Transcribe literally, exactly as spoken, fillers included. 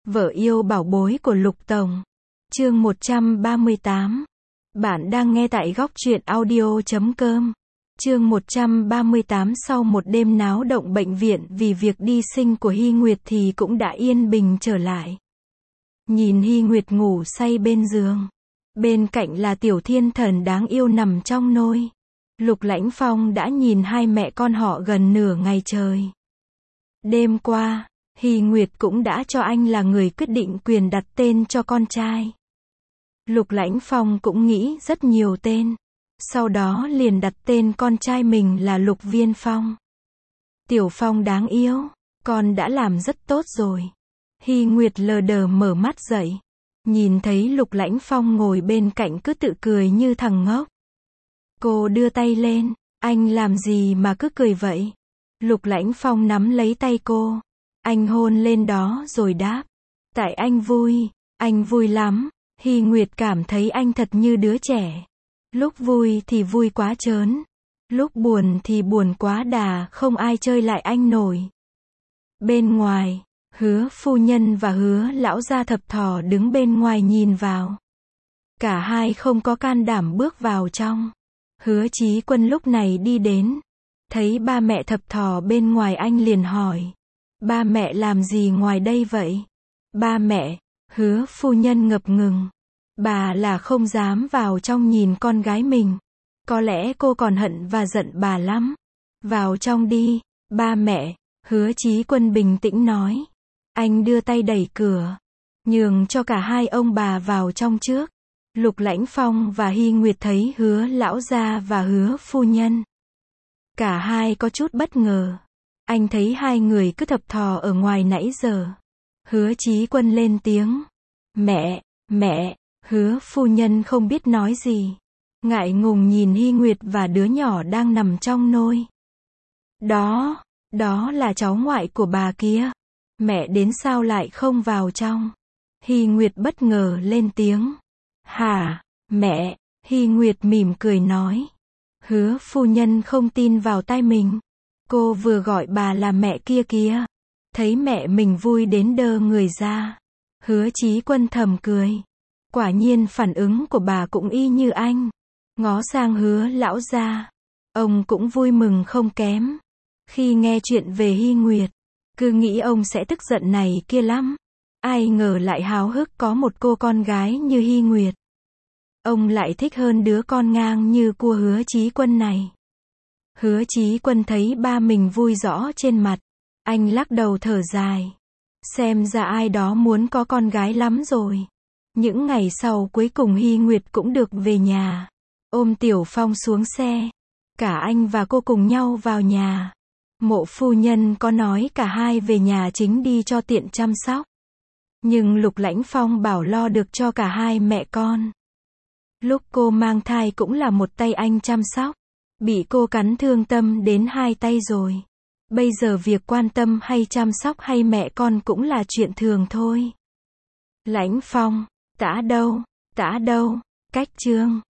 Vợ yêu bảo bối của Lục Tổng. Chương một trăm ba mươi tám. Bạn đang nghe tại góc truyện audio chấm com. Chương một trăm ba mươi tám. Sau một đêm náo động bệnh viện vì việc đi sinh của Hy Nguyệt thì cũng đã yên bình trở lại. Nhìn Hy Nguyệt ngủ say bên giường. Bên cạnh là Tiểu Thiên Thần đáng yêu nằm trong nôi. Lục Lãnh Phong đã nhìn hai mẹ con họ gần nửa ngày trời. Đêm qua, Hy Nguyệt cũng đã cho anh là người quyết định quyền đặt tên cho con trai. Lục Lãnh Phong cũng nghĩ rất nhiều tên. Sau đó liền đặt tên con trai mình là Lục Viên Phong. Tiểu Phong đáng yêu, con đã làm rất tốt rồi. Hy Nguyệt lờ đờ mở mắt dậy. Nhìn thấy Lục Lãnh Phong ngồi bên cạnh cứ tự cười như thằng ngốc. Cô đưa tay lên, anh làm gì mà cứ cười vậy? Lục Lãnh Phong nắm lấy tay cô. Anh hôn lên đó rồi đáp. Tại anh vui, anh vui lắm. Hy Nguyệt cảm thấy anh thật như đứa trẻ. Lúc vui thì vui quá trớn. Lúc buồn thì buồn quá đà, không ai chơi lại anh nổi. Bên ngoài, Hứa phu nhân và Hứa lão gia thập thò đứng bên ngoài nhìn vào. Cả hai không có can đảm bước vào trong. Hứa Chí Quân lúc này đi đến. Thấy ba mẹ thập thò bên ngoài anh liền hỏi. Ba mẹ làm gì ngoài đây vậy? Ba mẹ, Hứa phu nhân ngập ngừng. Bà là không dám vào trong nhìn con gái mình. Có lẽ cô còn hận và giận bà lắm. Vào trong đi, ba mẹ, Hứa Chí Quân bình tĩnh nói. Anh đưa tay đẩy cửa, nhường cho cả hai ông bà vào trong trước. Lục Lãnh Phong và Hy Nguyệt thấy Hứa lão gia và Hứa phu nhân. Cả hai có chút bất ngờ. Anh thấy hai người cứ thập thò ở ngoài nãy giờ. Hứa Chí Quân lên tiếng. Mẹ, mẹ, Hứa phu nhân không biết nói gì. Ngại ngùng nhìn Hy Nguyệt và đứa nhỏ đang nằm trong nôi. Đó, đó là cháu ngoại của bà kia. Mẹ đến sao lại không vào trong? Hy Nguyệt bất ngờ lên tiếng. Hả, mẹ? Hy Nguyệt mỉm cười nói. Hứa phu nhân không tin vào tai mình. Cô vừa gọi bà là mẹ kia kìa. Thấy mẹ mình vui đến đơ người ra. Hứa Chí Quân thầm cười. Quả nhiên phản ứng của bà cũng y như anh. Ngó sang Hứa lão gia. Ông cũng vui mừng không kém. Khi nghe chuyện về Hy Nguyệt, cứ nghĩ ông sẽ tức giận này kia lắm. Ai ngờ lại háo hức có một cô con gái như Hy Nguyệt. Ông lại thích hơn đứa con ngang như của Hứa Chí Quân này. Hứa Chí Quân thấy ba mình vui rõ trên mặt. Anh lắc đầu thở dài. Xem ra ai đó muốn có con gái lắm rồi. Những ngày sau cuối cùng Hy Nguyệt cũng được về nhà. Ôm Tiểu Phong xuống xe. Cả anh và cô cùng nhau vào nhà. Mộ phu nhân có nói cả hai về nhà chính đi cho tiện chăm sóc. Nhưng Lục Lãnh Phong bảo lo được cho cả hai mẹ con. Lúc cô mang thai cũng là một tay anh chăm sóc. Bị cô cắn thương tâm đến hai tay rồi. Bây giờ việc quan tâm hay chăm sóc hay mẹ con cũng là chuyện thường thôi. Lãnh Phong, tã đâu, tã đâu, cách chương.